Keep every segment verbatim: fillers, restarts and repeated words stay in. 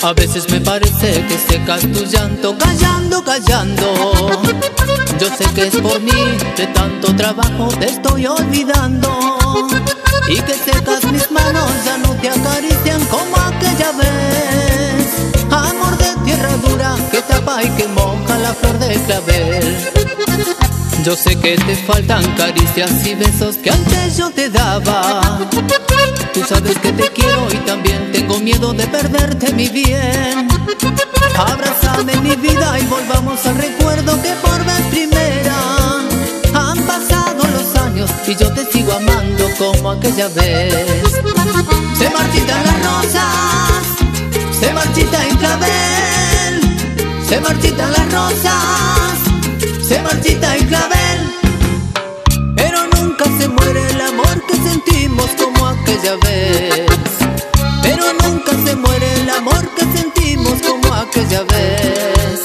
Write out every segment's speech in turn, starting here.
A veces me parece que secas tu llanto, callando, callando. Yo sé que es por mí, de tanto trabajo te estoy olvidando. Y que secas mis manos, ya no te acarician como aquella vez. Amor de tierra dura, que tapa y que moja la flor de clavel. Yo sé que te faltan caricias y besos que antes yo te daba. Tú sabes que te quiero y también tengo miedo de perderte, mi bien. Abrázame, mi vida, y volvamos al recuerdo que por vez primera. Han pasado los años y yo te sigo amando como aquella vez. Se marchitan las rosas, se marchita el clavel. Se marchitan las rosas, se marchita el clavel. Pero nunca se muere el amor que sentimos como aquella vez. Pero nunca se muere el amor que sentimos como aquella vez.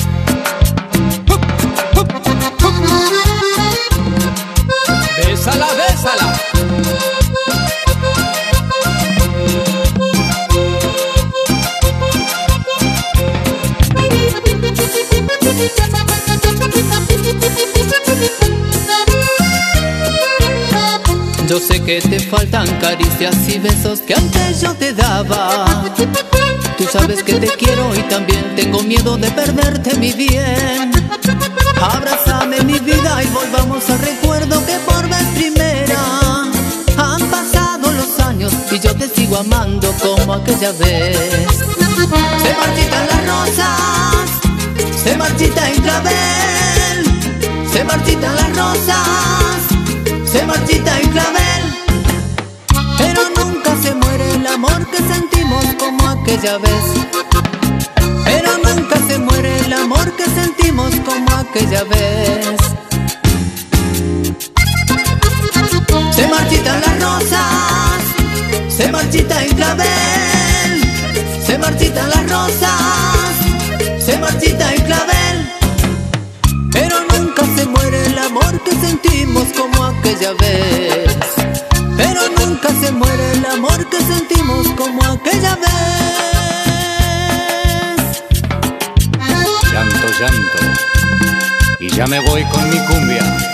Bésala, bésala. Yo sé que te faltan caricias y besos que antes yo te daba. Tú sabes que te quiero y también tengo miedo de perderte, mi bien. Abrázame, mi vida, y volvamos al recuerdo que por vez primera. Han pasado los años y yo te sigo amando como aquella vez. Se marchitan las rosas, se marchita el clavel. Se marchitan las rosas, se marchita el clavel. Pero nunca se muere el amor que sentimos como aquella vez. Pero nunca se muere el amor que sentimos como aquella vez. Se marchitan las rosas, se marchita el clavel. Se marchitan las rosas, se marchita el clavel. Pero nunca se muere el amor que sentimos como aquella vez. Pero nunca se muere el amor que sentimos como aquella vez. Llanto, llanto, y ya me voy con mi cumbia.